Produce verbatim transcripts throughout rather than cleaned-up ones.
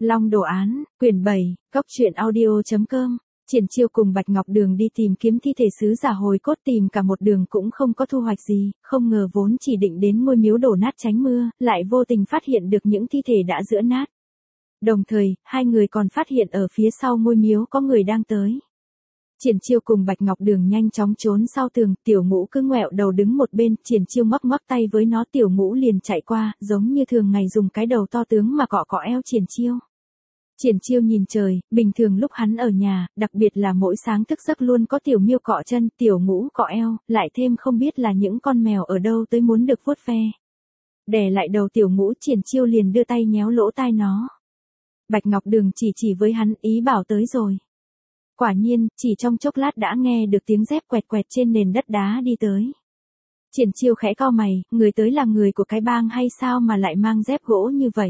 Long đồ án, quyển bảy, góc truyện audio chấm com. Triển Chiêu cùng Bạch Ngọc Đường đi tìm kiếm thi thể sứ giả hồi cốt, tìm cả một đường cũng không có thu hoạch gì, không ngờ vốn chỉ định đến ngôi miếu đổ nát tránh mưa, lại vô tình phát hiện được những thi thể đã rữa nát. Đồng thời, hai người còn phát hiện ở phía sau ngôi miếu có người đang tới. Triển Chiêu cùng Bạch Ngọc Đường nhanh chóng trốn sau tường, Tiểu Ngũ cứ ngoẹo đầu đứng một bên, Triển Chiêu ngoắc ngoắc tay với nó, Tiểu Ngũ liền chạy qua, giống như thường ngày dùng cái đầu to tướng mà cọ cọ eo Triển Chiêu. Triển Chiêu nhìn trời, bình thường lúc hắn ở nhà, đặc biệt là mỗi sáng thức giấc luôn có Tiểu Miêu cọ chân, Tiểu Ngũ cọ eo, lại thêm không biết là những con mèo ở đâu tới muốn được vuốt ve. Đè lại đầu Tiểu Ngũ, Triển Chiêu liền đưa tay nhéo lỗ tai nó. Bạch Ngọc Đường chỉ chỉ với hắn, ý bảo tới rồi. Quả nhiên, chỉ trong chốc lát đã nghe được tiếng dép quẹt quẹt trên nền đất đá đi tới. Triển Chiêu khẽ cau mày, người tới là người của cái bang hay sao mà lại mang dép gỗ như vậy?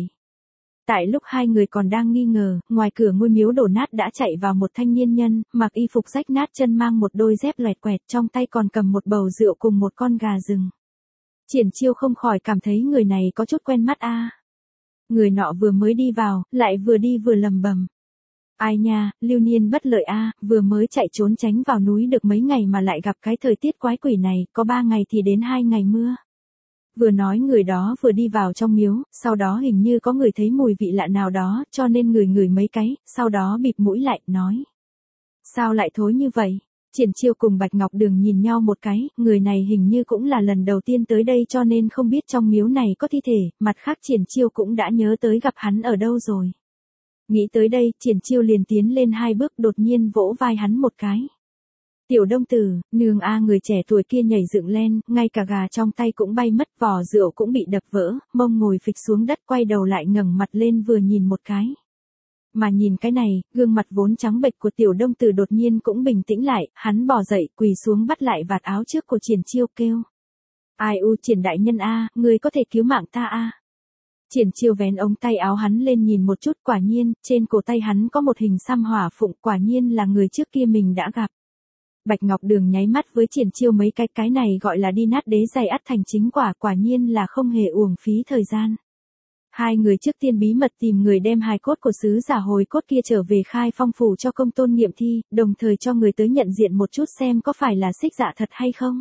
Tại lúc hai người còn đang nghi ngờ, ngoài cửa ngôi miếu đổ nát đã chạy vào một thanh niên nhân, mặc y phục rách nát, chân mang một đôi dép loẹt quẹt, trong tay còn cầm một bầu rượu cùng một con gà rừng. Triển Chiêu không khỏi cảm thấy người này có chút quen mắt a. Người nọ vừa mới đi vào, lại vừa đi vừa lầm bầm. Ai nha, lưu niên bất lợi a, vừa mới chạy trốn tránh vào núi được mấy ngày mà lại gặp cái thời tiết quái quỷ này, có ba ngày thì đến hai ngày mưa. Vừa nói người đó vừa đi vào trong miếu, sau đó hình như có người thấy mùi vị lạ nào đó, cho nên ngửi ngửi mấy cái, sau đó bịt mũi lại, nói. Sao lại thối như vậy? Triển Chiêu cùng Bạch Ngọc Đường nhìn nhau một cái, người này hình như cũng là lần đầu tiên tới đây cho nên không biết trong miếu này có thi thể, mặt khác Triển Chiêu cũng đã nhớ tới gặp hắn ở đâu rồi. Nghĩ tới đây, Triển Chiêu liền tiến lên hai bước, đột nhiên vỗ vai hắn một cái. Tiểu Đông Tử, nương a, người trẻ tuổi kia nhảy dựng lên, ngay cả gà trong tay cũng bay mất, vò rượu cũng bị đập vỡ, mông ngồi phịch xuống đất, quay đầu lại ngẩng mặt lên vừa nhìn một cái. Mà nhìn cái này, gương mặt vốn trắng bệch của Tiểu Đông Tử đột nhiên cũng bình tĩnh lại, hắn bò dậy, quỳ xuống bắt lại vạt áo trước của Triển Chiêu, kêu. Ai u, Triển đại nhân a, người có thể cứu mạng ta a. Triển Chiêu vén ống tay áo hắn lên nhìn một chút, quả nhiên, trên cổ tay hắn có một hình xăm hỏa phụng, quả nhiên là người trước kia mình đã gặp. Bạch Ngọc Đường nháy mắt với Triển Chiêu mấy cái, cái này gọi là đi nát đế giày ắt thành chính quả, quả nhiên là không hề uổng phí thời gian. Hai người trước tiên bí mật tìm người đem hài cốt của sứ giả hồi cốt kia trở về Khai Phong phủ cho công tôn nghiệm thi, đồng thời cho người tới nhận diện một chút xem có phải là xích dạ thật hay không.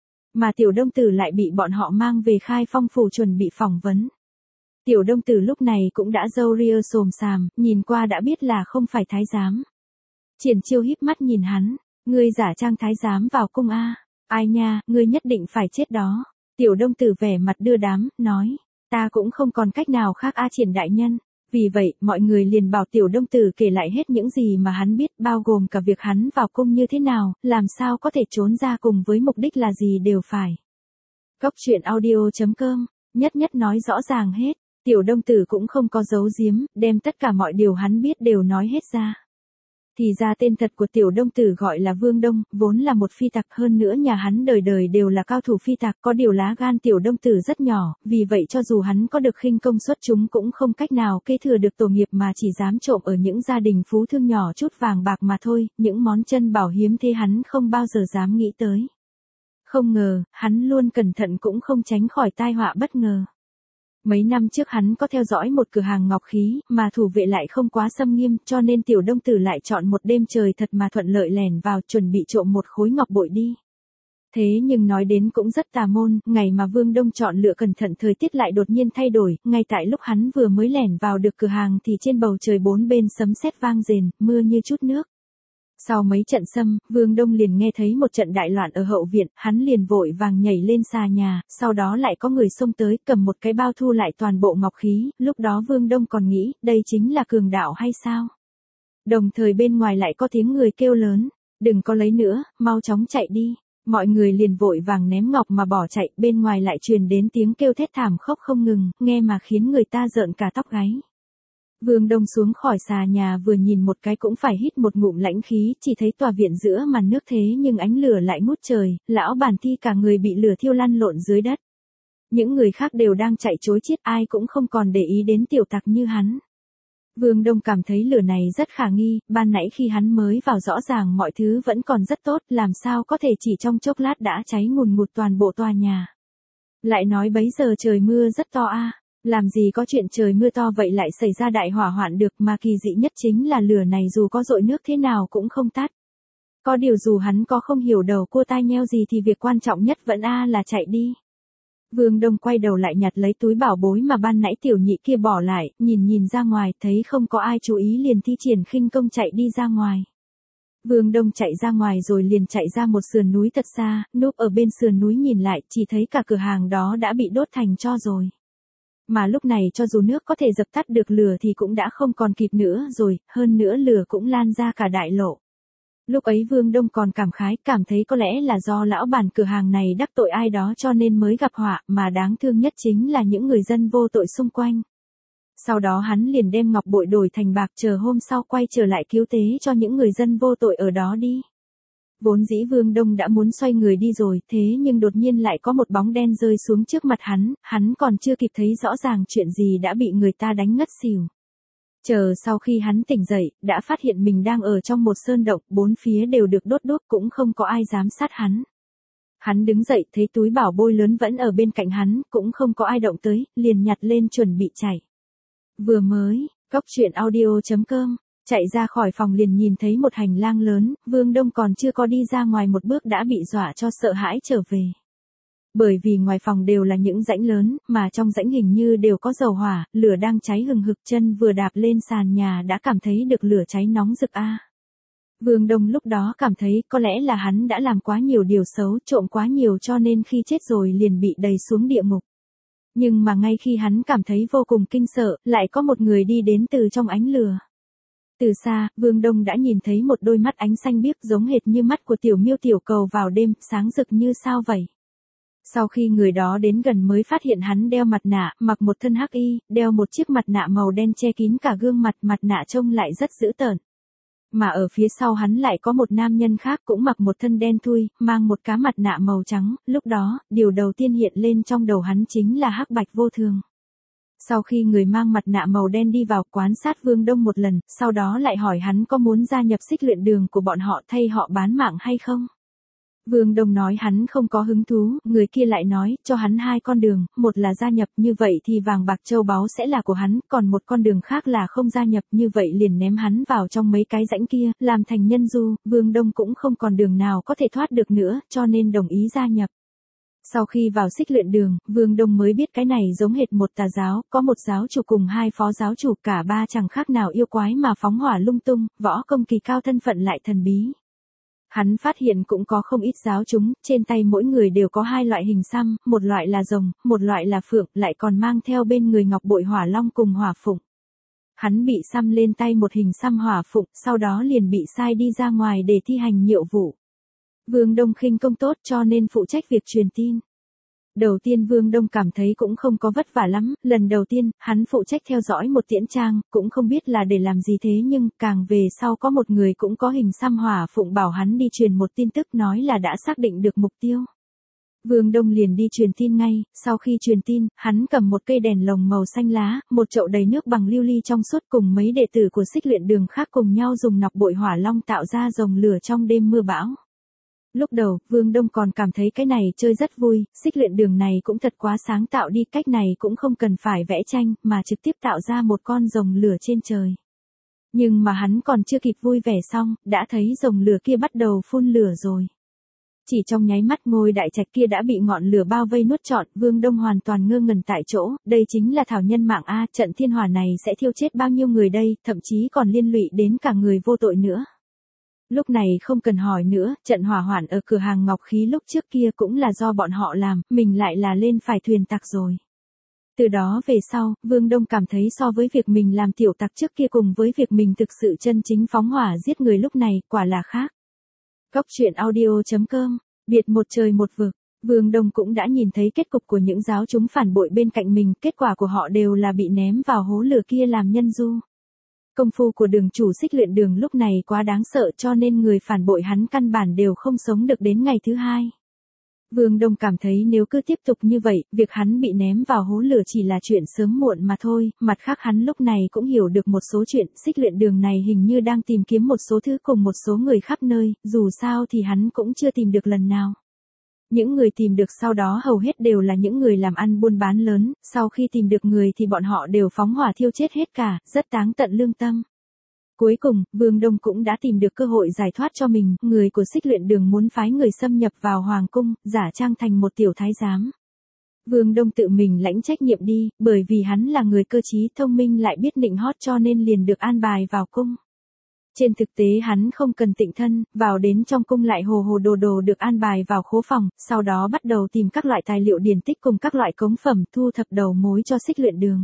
Mà Tiểu Đông Tử lại bị bọn họ mang về Khai Phong phủ chuẩn bị phỏng vấn. Tiểu Đông Tử lúc này cũng đã râu ria xồm xàm, nhìn qua đã biết là không phải thái giám. Triển Chiêu híp mắt nhìn hắn, ngươi giả trang thái giám vào cung a, ai nha, ngươi nhất định phải chết đó. Tiểu Đông Tử vẻ mặt đưa đám, nói, ta cũng không còn cách nào khác a Triển đại nhân. Vì vậy, mọi người liền bảo Tiểu Đông Tử kể lại hết những gì mà hắn biết, bao gồm cả việc hắn vào cung như thế nào, làm sao có thể trốn ra cùng với mục đích là gì đều phải. Góc truyện audio chấm com, nhất nhất nói rõ ràng hết. Tiểu Đông Tử cũng không có giấu giếm, đem tất cả mọi điều hắn biết đều nói hết ra. Thì ra tên thật của Tiểu Đông Tử gọi là Vương Đông, vốn là một phi tặc, hơn nữa nhà hắn đời đời đều là cao thủ phi tặc, có điều lá gan Tiểu Đông Tử rất nhỏ, vì vậy cho dù hắn có được khinh công xuất chúng cũng không cách nào kế thừa được tổ nghiệp mà chỉ dám trộm ở những gia đình phú thương nhỏ chút vàng bạc mà thôi, những món chân bảo hiếm thế hắn không bao giờ dám nghĩ tới. Không ngờ, hắn luôn cẩn thận cũng không tránh khỏi tai họa bất ngờ. Mấy năm trước hắn có theo dõi một cửa hàng ngọc khí, mà thủ vệ lại không quá xâm nghiêm, cho nên Tiểu Đông Tử lại chọn một đêm trời thật mà thuận lợi lẻn vào, chuẩn bị trộm một khối ngọc bội đi. Thế nhưng nói đến cũng rất tà môn, ngày mà Vương Đông chọn lựa cẩn thận thời tiết lại đột nhiên thay đổi, ngay tại lúc hắn vừa mới lẻn vào được cửa hàng thì trên bầu trời bốn bên sấm sét vang rền, mưa như chút nước. Sau mấy trận xâm, Vương Đông liền nghe thấy một trận đại loạn ở hậu viện, hắn liền vội vàng nhảy lên xà nhà, sau đó lại có người xông tới cầm một cái bao thu lại toàn bộ ngọc khí, lúc đó Vương Đông còn nghĩ, đây chính là cường đạo hay sao? Đồng thời bên ngoài lại có tiếng người kêu lớn, đừng có lấy nữa, mau chóng chạy đi. Mọi người liền vội vàng ném ngọc mà bỏ chạy, bên ngoài lại truyền đến tiếng kêu thét thảm khóc không ngừng, nghe mà khiến người ta rợn cả tóc gáy. Vương Đông xuống khỏi xà nhà vừa nhìn một cái cũng phải hít một ngụm lãnh khí, chỉ thấy tòa viện giữa màn nước thế nhưng ánh lửa lại ngút trời, lão bản thi cả người bị lửa thiêu lăn lộn dưới đất. Những người khác đều đang chạy trối chết, ai cũng không còn để ý đến tiểu tặc như hắn. Vương Đông cảm thấy lửa này rất khả nghi, ban nãy khi hắn mới vào rõ ràng mọi thứ vẫn còn rất tốt, làm sao có thể chỉ trong chốc lát đã cháy ngùn ngụt toàn bộ tòa nhà. Lại nói bấy giờ trời mưa rất to a. Làm gì có chuyện trời mưa to vậy lại xảy ra đại hỏa hoạn được, mà kỳ dị nhất chính là lửa này dù có dội nước thế nào cũng không tắt. Có điều dù hắn có không hiểu đầu cua tai nheo gì thì việc quan trọng nhất vẫn a là chạy đi. Vương Đông quay đầu lại nhặt lấy túi bảo bối mà ban nãy tiểu nhị kia bỏ lại, nhìn nhìn ra ngoài, thấy không có ai chú ý liền thi triển khinh công chạy đi ra ngoài. Vương Đông chạy ra ngoài rồi liền chạy ra một sườn núi thật xa, núp ở bên sườn núi nhìn lại, chỉ thấy cả cửa hàng đó đã bị đốt thành tro rồi. Mà lúc này cho dù nước có thể dập tắt được lửa thì cũng đã không còn kịp nữa rồi, hơn nữa lửa cũng lan ra cả đại lộ. Lúc ấy Vương Đông còn cảm khái, cảm thấy có lẽ là do lão bản cửa hàng này đắc tội ai đó cho nên mới gặp họa, mà đáng thương nhất chính là những người dân vô tội xung quanh. Sau đó hắn liền đem ngọc bội đổi thành bạc, chờ hôm sau quay trở lại cứu tế cho những người dân vô tội ở đó đi. Vốn dĩ Vương Đông đã muốn xoay người đi rồi, thế nhưng đột nhiên lại có một bóng đen rơi xuống trước mặt hắn, hắn còn chưa kịp thấy rõ ràng chuyện gì đã bị người ta đánh ngất xỉu. Chờ sau khi hắn tỉnh dậy, đã phát hiện mình đang ở trong một sơn động, bốn phía đều được đốt đuốc, cũng không có ai dám sát hắn. Hắn đứng dậy thấy túi bảo bối lớn vẫn ở bên cạnh hắn, cũng không có ai động tới, liền nhặt lên chuẩn bị chạy. Vừa mới, cóc truyện audio chấm com, chạy ra khỏi phòng liền nhìn thấy một hành lang lớn, Vương Đông còn chưa có đi ra ngoài một bước đã bị dọa cho sợ hãi trở về. Bởi vì ngoài phòng đều là những rãnh lớn, mà trong rãnh hình như đều có dầu hỏa, lửa đang cháy hừng hực, chân vừa đạp lên sàn nhà đã cảm thấy được lửa cháy nóng rực a. Vương Đông lúc đó cảm thấy có lẽ là hắn đã làm quá nhiều điều xấu, trộm quá nhiều cho nên khi chết rồi liền bị đày xuống địa ngục. Nhưng mà ngay khi hắn cảm thấy vô cùng kinh sợ, lại có một người đi đến từ trong ánh lửa. Từ xa, Vương Đông đã nhìn thấy một đôi mắt ánh xanh biếc giống hệt như mắt của tiểu miêu tiểu cầu vào đêm, sáng rực như sao vậy. Sau khi người đó đến gần mới phát hiện hắn đeo mặt nạ, mặc một thân hắc y, đeo một chiếc mặt nạ màu đen che kín cả gương mặt, mặt nạ trông lại rất dữ tợn. Mà ở phía sau hắn lại có một nam nhân khác cũng mặc một thân đen thui, mang một cá mặt nạ màu trắng, lúc đó, điều đầu tiên hiện lên trong đầu hắn chính là Hắc Bạch Vô Thường. Sau khi người mang mặt nạ màu đen đi vào quan sát Vương Đông một lần, sau đó lại hỏi hắn có muốn gia nhập xích luyện đường của bọn họ thay họ bán mạng hay không. Vương Đông nói hắn không có hứng thú, người kia lại nói, cho hắn hai con đường, một là gia nhập, như vậy thì vàng bạc châu báu sẽ là của hắn, còn một con đường khác là không gia nhập, như vậy liền ném hắn vào trong mấy cái rãnh kia, làm thành nhân du. Vương Đông cũng không còn đường nào có thể thoát được nữa, cho nên đồng ý gia nhập. Sau khi vào xích luyện đường, Vương Đông mới biết cái này giống hệt một tà giáo, có một giáo chủ cùng hai phó giáo chủ, cả ba chẳng khác nào yêu quái mà phóng hỏa lung tung, võ công kỳ cao, thân phận lại thần bí. Hắn phát hiện cũng có không ít giáo chúng, trên tay mỗi người đều có hai loại hình xăm, một loại là rồng, một loại là phượng, lại còn mang theo bên người ngọc bội hỏa long cùng hỏa phụng. Hắn bị xăm lên tay một hình xăm hỏa phụng, sau đó liền bị sai đi ra ngoài để thi hành nhiệm vụ. Vương Đông khinh công tốt cho nên phụ trách việc truyền tin. Đầu tiên Vương Đông cảm thấy cũng không có vất vả lắm, lần đầu tiên, hắn phụ trách theo dõi một tiễn trang, cũng không biết là để làm gì thế nhưng, càng về sau có một người cũng có hình xăm hỏa phụng bảo hắn đi truyền một tin tức nói là đã xác định được mục tiêu. Vương Đông liền đi truyền tin ngay, sau khi truyền tin, hắn cầm một cây đèn lồng màu xanh lá, một chậu đầy nước bằng lưu ly trong suốt cùng mấy đệ tử của xích luyện đường khác cùng nhau dùng ngọc bội hỏa long tạo ra rồng lửa trong đêm mưa bão. Lúc đầu, Vương Đông còn cảm thấy cái này chơi rất vui, xích luyện đường này cũng thật quá sáng tạo đi, cách này cũng không cần phải vẽ tranh, mà trực tiếp tạo ra một con rồng lửa trên trời. Nhưng mà hắn còn chưa kịp vui vẻ xong, đã thấy rồng lửa kia bắt đầu phun lửa rồi. Chỉ trong nháy mắt ngôi đại trạch kia đã bị ngọn lửa bao vây nuốt trọn, Vương Đông hoàn toàn ngơ ngẩn tại chỗ, đây chính là thảo nhân mạng a, trận thiên hỏa này sẽ thiêu chết bao nhiêu người đây, thậm chí còn liên lụy đến cả người vô tội nữa. Lúc này không cần hỏi nữa, trận hỏa hoạn ở cửa hàng ngọc khí lúc trước kia cũng là do bọn họ làm, mình lại là lên phải thuyền tặc rồi. Từ đó về sau, Vương Đông cảm thấy so với việc mình làm tiểu tặc trước kia cùng với việc mình thực sự chân chính phóng hỏa giết người lúc này, quả là khác. Cóc truyện audio chấm com, biệt một trời một vực, Vương Đông cũng đã nhìn thấy kết cục của những giáo chúng phản bội bên cạnh mình, kết quả của họ đều là bị ném vào hố lửa kia làm nhân du. Công phu của đường chủ xích luyện đường lúc này quá đáng sợ cho nên người phản bội hắn căn bản đều không sống được đến ngày thứ hai. Vương Đông cảm thấy nếu cứ tiếp tục như vậy, việc hắn bị ném vào hố lửa chỉ là chuyện sớm muộn mà thôi, mặt khác hắn lúc này cũng hiểu được một số chuyện, xích luyện đường này hình như đang tìm kiếm một số thứ cùng một số người khắp nơi, dù sao thì hắn cũng chưa tìm được lần nào. Những người tìm được sau đó hầu hết đều là những người làm ăn buôn bán lớn, sau khi tìm được người thì bọn họ đều phóng hỏa thiêu chết hết cả, rất táng tận lương tâm. Cuối cùng, Vương Đông cũng đã tìm được cơ hội giải thoát cho mình, người của Xích Luyện Đường muốn phái người xâm nhập vào Hoàng cung, giả trang thành một tiểu thái giám. Vương Đông tự mình lãnh trách nhiệm đi, bởi vì hắn là người cơ trí thông minh lại biết nịnh hót cho nên liền được an bài vào cung. Trên thực tế hắn không cần tịnh thân, vào đến trong cung lại hồ hồ đồ đồ được an bài vào khố phòng, sau đó bắt đầu tìm các loại tài liệu điển tích cùng các loại cống phẩm thu thập đầu mối cho Xích Luyện Đường.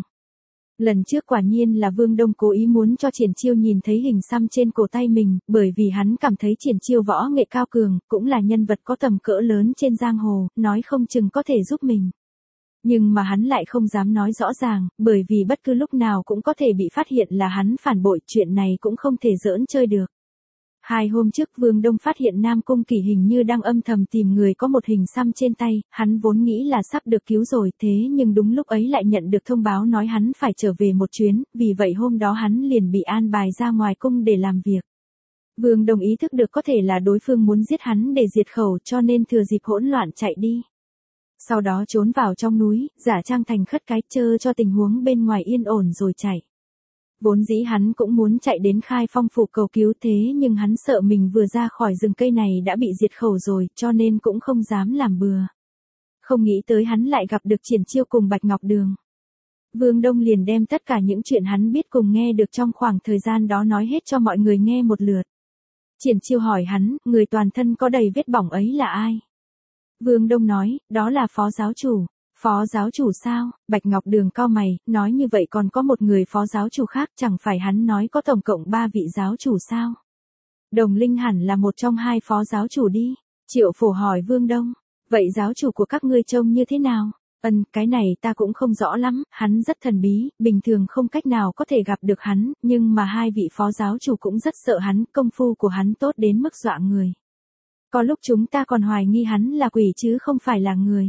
Lần trước quả nhiên là Vương Đông cố ý muốn cho Triển Chiêu nhìn thấy hình xăm trên cổ tay mình, bởi vì hắn cảm thấy Triển Chiêu võ nghệ cao cường, cũng là nhân vật có tầm cỡ lớn trên giang hồ, nói không chừng có thể giúp mình. Nhưng mà hắn lại không dám nói rõ ràng, bởi vì bất cứ lúc nào cũng có thể bị phát hiện là hắn phản bội, chuyện này cũng không thể giỡn chơi được. Hai hôm trước Vương Đông phát hiện Nam Cung Kỷ hình như đang âm thầm tìm người có một hình xăm trên tay, hắn vốn nghĩ là sắp được cứu rồi, thế nhưng đúng lúc ấy lại nhận được thông báo nói hắn phải trở về một chuyến, vì vậy hôm đó hắn liền bị an bài ra ngoài cung để làm việc. Vương Đông ý thức được có thể là đối phương muốn giết hắn để diệt khẩu cho nên thừa dịp hỗn loạn chạy đi. Sau đó trốn vào trong núi, giả trang thành khất cái chơ cho tình huống bên ngoài yên ổn rồi chạy. Vốn dĩ hắn cũng muốn chạy đến Khai Phong phủ cầu cứu thế nhưng hắn sợ mình vừa ra khỏi rừng cây này đã bị diệt khẩu rồi cho nên cũng không dám làm bừa. Không nghĩ tới hắn lại gặp được Triển Chiêu cùng Bạch Ngọc Đường. Vương Đông liền đem tất cả những chuyện hắn biết cùng nghe được trong khoảng thời gian đó nói hết cho mọi người nghe một lượt. Triển Chiêu hỏi hắn, người toàn thân có đầy vết bỏng ấy là ai? Vương Đông nói, đó là phó giáo chủ. Phó giáo chủ sao? Bạch Ngọc Đường cau mày, nói như vậy còn có một người phó giáo chủ khác, chẳng phải hắn nói có tổng cộng ba vị giáo chủ sao? Đồng Linh hẳn là một trong hai phó giáo chủ đi. Triệu Phổ hỏi Vương Đông, vậy giáo chủ của các ngươi trông như thế nào? Ân, cái này ta cũng không rõ lắm, hắn rất thần bí, bình thường không cách nào có thể gặp được hắn, nhưng mà hai vị phó giáo chủ cũng rất sợ hắn, công phu của hắn tốt đến mức dọa người. Có lúc chúng ta còn hoài nghi hắn là quỷ chứ không phải là người.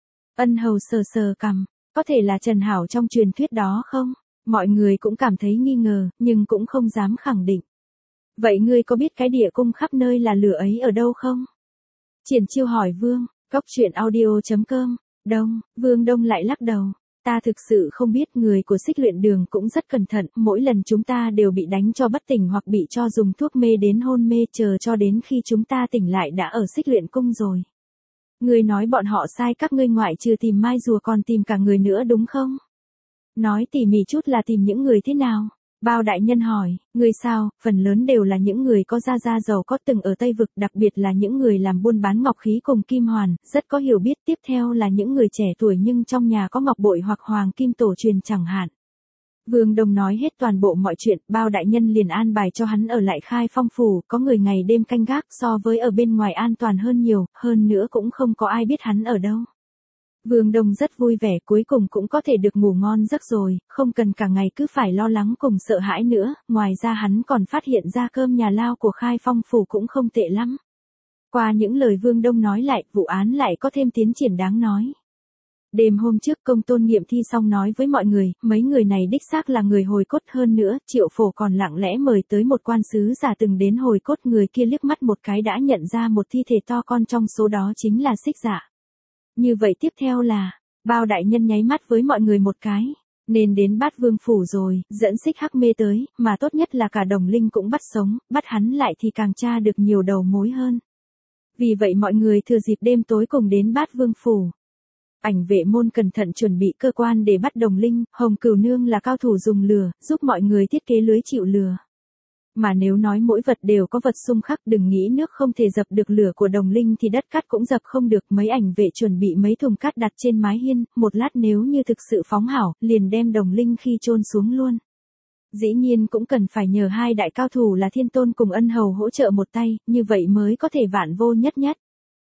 Ân Hầu sờ sờ cằm, có thể là Trần Hảo trong truyền thuyết đó không? Mọi người cũng cảm thấy nghi ngờ, nhưng cũng không dám khẳng định. Vậy ngươi có biết cái địa cung khắp nơi là lửa ấy ở đâu không? Triển Chiêu hỏi Vương, góc truyện audio chấm com, Đông, Vương Đông lại lắc đầu. Ta thực sự không biết, người của Xích Luyện Đường cũng rất cẩn thận, mỗi lần chúng ta đều bị đánh cho bất tỉnh hoặc bị cho dùng thuốc mê đến hôn mê, chờ cho đến khi chúng ta tỉnh lại đã ở Xích Luyện Cung rồi. Ngươi nói bọn họ sai các ngươi ngoại trừ tìm mai rùa còn tìm cả người nữa đúng không? Nói tỉ mỉ chút là tìm những người thế nào? Bao đại nhân hỏi, người sao, phần lớn đều là những người có gia gia giàu có từng ở Tây Vực, đặc biệt là những người làm buôn bán ngọc khí cùng kim hoàn, rất có hiểu biết, tiếp theo là những người trẻ tuổi nhưng trong nhà có ngọc bội hoặc hoàng kim tổ truyền chẳng hạn. Vương Đông nói hết toàn bộ mọi chuyện, Bao đại nhân liền an bài cho hắn ở lại Khai Phong phủ, có người ngày đêm canh gác, so với ở bên ngoài an toàn hơn nhiều, hơn nữa cũng không có ai biết hắn ở đâu. Vương Đông rất vui vẻ, cuối cùng cũng có thể được ngủ ngon giấc rồi, không cần cả ngày cứ phải lo lắng cùng sợ hãi nữa, ngoài ra hắn còn phát hiện ra cơm nhà lao của Khai Phong phủ cũng không tệ lắm. Qua những lời Vương Đông nói lại, vụ án lại có thêm tiến triển đáng nói. Đêm hôm trước Công Tôn nghiệm thi xong nói với mọi người, mấy người này đích xác là người Hồi Cốt, hơn nữa, Triệu Phổ còn lặng lẽ mời tới một quan sứ giả từng đến Hồi Cốt, người kia liếc mắt một cái đã nhận ra một thi thể to con trong số đó chính là Xích Dạ. Như vậy tiếp theo là, Bao đại nhân nháy mắt với mọi người một cái, nên đến Bát Vương phủ rồi, dẫn Xích Hắc Mê tới, mà tốt nhất là cả Đồng Linh cũng bắt sống, bắt hắn lại thì càng tra được nhiều đầu mối hơn. Vì vậy mọi người thừa dịp đêm tối cùng đến Bát Vương phủ. Ảnh Vệ môn cẩn thận chuẩn bị cơ quan để bắt Đồng Linh, Hồng Cửu Nương là cao thủ dùng lửa, giúp mọi người thiết kế lưới chịu lửa. Mà nếu nói mỗi vật đều có vật xung khắc, đừng nghĩ nước không thể dập được lửa của Đồng Linh thì đất cát cũng dập không được. Mấy ảnh vệ chuẩn bị mấy thùng cát đặt trên mái hiên, một lát nếu như thực sự phóng hảo, liền đem Đồng Linh khi chôn xuống luôn. Dĩ nhiên cũng cần phải nhờ hai đại cao thủ là Thiên Tôn cùng Ân Hầu hỗ trợ một tay, như vậy mới có thể vạn vô nhất nhất.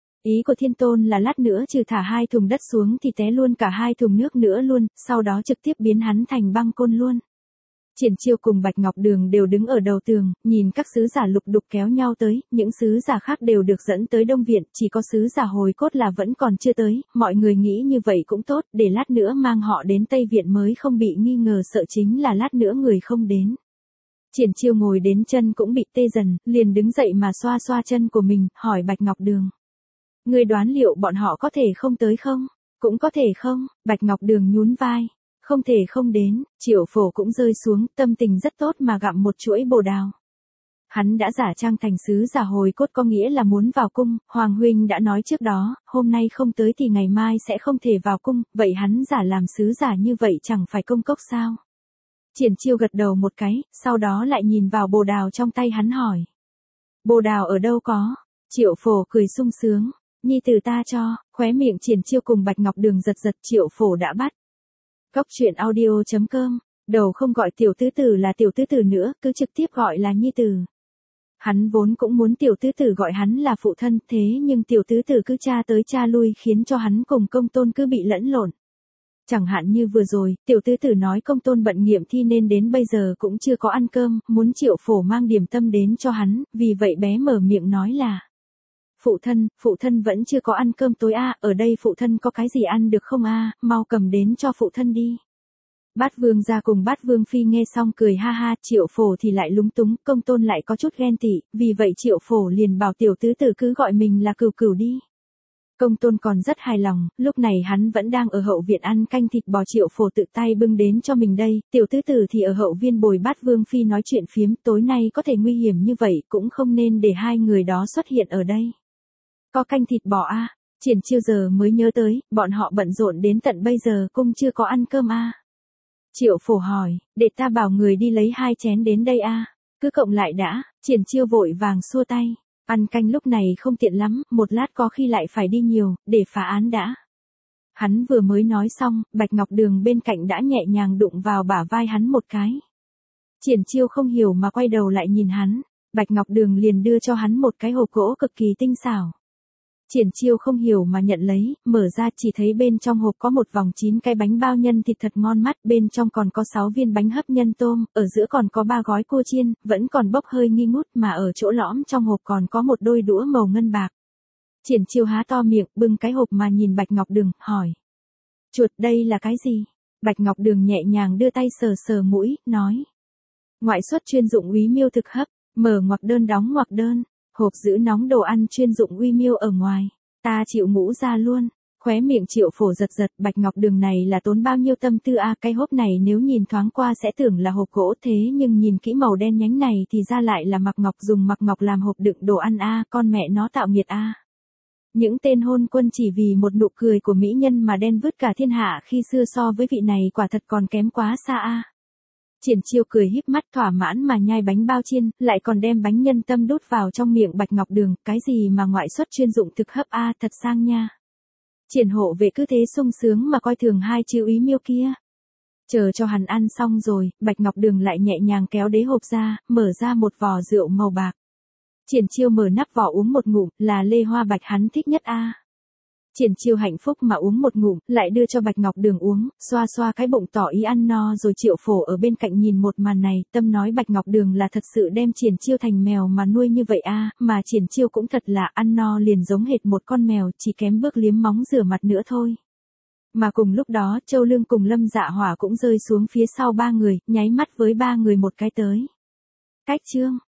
Ý của Thiên Tôn là lát nữa trừ thả hai thùng đất xuống thì té luôn cả hai thùng nước nữa luôn, sau đó trực tiếp biến hắn thành băng côn luôn. Triển Chiêu cùng Bạch Ngọc Đường đều đứng ở đầu tường, nhìn các sứ giả lục đục kéo nhau tới, những sứ giả khác đều được dẫn tới Đông Viện, chỉ có sứ giả Hồi Cốt là vẫn còn chưa tới, mọi người nghĩ như vậy cũng tốt, để lát nữa mang họ đến Tây Viện mới không bị nghi ngờ, sợ chính là lát nữa người không đến. Triển Chiêu ngồi đến chân cũng bị tê dần, liền đứng dậy mà xoa xoa chân của mình, hỏi Bạch Ngọc Đường. Ngươi đoán liệu bọn họ có thể không tới không? Cũng có thể không, Bạch Ngọc Đường nhún vai. Không thể không đến, Triệu Phổ cũng rơi xuống, tâm tình rất tốt mà gặm một chuỗi bồ đào. Hắn đã giả trang thành sứ giả hồi cốt có nghĩa là muốn vào cung, Hoàng huynh đã nói trước đó, hôm nay không tới thì ngày mai sẽ không thể vào cung, vậy hắn giả làm sứ giả như vậy chẳng phải công cốc sao? Triển Chiêu gật đầu một cái, sau đó lại nhìn vào bồ đào trong tay hắn hỏi. Bồ đào ở đâu có? Triệu Phổ cười sung sướng, nhi tử ta cho, khóe miệng Triển Chiêu cùng Bạch Ngọc Đường giật giật. Triệu Phổ đã bắt. Cốc truyện audio chấm com, đầu không gọi tiểu tứ tử là tiểu tứ tử nữa, cứ trực tiếp gọi là nhi tử. Hắn vốn cũng muốn tiểu tứ tử gọi hắn là phụ thân, thế nhưng tiểu tứ tử cứ cha tới cha lui khiến cho hắn cùng công tôn cứ bị lẫn lộn. Chẳng hạn như vừa rồi, tiểu tứ tử nói công tôn bận nghiệm thi nên đến bây giờ cũng chưa có ăn cơm, muốn Triệu Phổ mang điểm tâm đến cho hắn, vì vậy bé mở miệng nói là. Phụ thân, phụ thân vẫn chưa có ăn cơm tối a, ở đây phụ thân có cái gì ăn được không a, mau cầm đến cho phụ thân đi. Bát Vương gia cùng Bát Vương phi nghe xong cười ha ha, Triệu Phổ thì lại lúng túng, công tôn lại có chút ghen tị, vì vậy Triệu Phổ liền bảo tiểu tứ tử cứ gọi mình là Cửu Cửu đi. Công tôn còn rất hài lòng, lúc này hắn vẫn đang ở hậu viện ăn canh thịt bò Triệu Phổ tự tay bưng đến cho mình đây, tiểu tứ tử thì ở hậu viên bồi Bát Vương phi nói chuyện phiếm, tối nay có thể nguy hiểm như vậy cũng không nên để hai người đó xuất hiện ở đây. Có canh thịt bò a, à? Triển Chiêu giờ mới nhớ tới, bọn họ bận rộn đến tận bây giờ cũng chưa có ăn cơm a. À? Triệu Phổ hỏi, để ta bảo người đi lấy hai chén đến đây a, à? Cứ cộng lại đã. Triển Chiêu vội vàng xua tay, ăn canh lúc này không tiện lắm, một lát có khi lại phải đi nhiều, để phá án đã. Hắn vừa mới nói xong, Bạch Ngọc Đường bên cạnh đã nhẹ nhàng đụng vào bả vai hắn một cái. Triển Chiêu không hiểu mà quay đầu lại nhìn hắn, Bạch Ngọc Đường liền đưa cho hắn một cái hộp gỗ cực kỳ tinh xảo. Triển Chiêu không hiểu mà nhận lấy, mở ra chỉ thấy bên trong hộp có một vòng chín cái bánh bao nhân thịt thật ngon mắt, bên trong còn có sáu viên bánh hấp nhân tôm, ở giữa còn có ba gói cua chiên, vẫn còn bốc hơi nghi ngút mà ở chỗ lõm trong hộp còn có một đôi đũa màu ngân bạc. Triển Chiêu há to miệng, bưng cái hộp mà nhìn Bạch Ngọc Đường, hỏi. Chuột, đây là cái gì? Bạch Ngọc Đường nhẹ nhàng đưa tay sờ sờ mũi, nói. Ngoại xuất chuyên dụng Úy Miêu thực hấp, mở ngoặc đơn đóng ngoặc đơn. Hộp giữ nóng đồ ăn chuyên dụng Uy Miêu ở ngoài, ta chịu ngũ ra luôn. Khóe miệng Triệu Phổ giật giật, Bạch Ngọc Đường này là tốn bao nhiêu tâm tư a, à, cái hộp này nếu nhìn thoáng qua sẽ tưởng là hộp gỗ, thế nhưng nhìn kỹ màu đen nhánh này thì ra lại là mặc ngọc, dùng mặc ngọc làm hộp đựng đồ ăn a, à, con mẹ nó tạo nghiệt a. À. Những tên hôn quân chỉ vì một nụ cười của mỹ nhân mà đen vứt cả thiên hạ khi xưa, so với vị này quả thật còn kém quá xa a. À. Triển Chiêu cười híp mắt thỏa mãn mà nhai bánh bao chiên, lại còn đem bánh nhân tâm đút vào trong miệng Bạch Ngọc Đường, cái gì mà ngoại xuất chuyên dụng thực hấp a, à, thật sang nha. Triển hộ vệ cứ thế sung sướng mà coi thường hai chữ Úy Miêu kia. Chờ cho hắn ăn xong rồi, Bạch Ngọc Đường lại nhẹ nhàng kéo đế hộp ra, mở ra một vò rượu màu bạc. Triển Chiêu mở nắp vỏ uống một ngụm, là lê hoa bạch hắn thích nhất a. À. Triển Chiêu hạnh phúc mà uống một ngụm, lại đưa cho Bạch Ngọc Đường uống, xoa xoa cái bụng tỏ ý ăn no rồi. Triệu Phổ ở bên cạnh nhìn một màn này, tâm nói Bạch Ngọc Đường là thật sự đem Triển Chiêu thành mèo mà nuôi như vậy a, à, mà Triển Chiêu cũng thật là ăn no liền giống hệt một con mèo, chỉ kém bước liếm móng rửa mặt nữa thôi. Mà cùng lúc đó, Châu Lương cùng Lâm Dạ Hỏa cũng rơi xuống phía sau ba người, nháy mắt với ba người một cái tới. Cách chương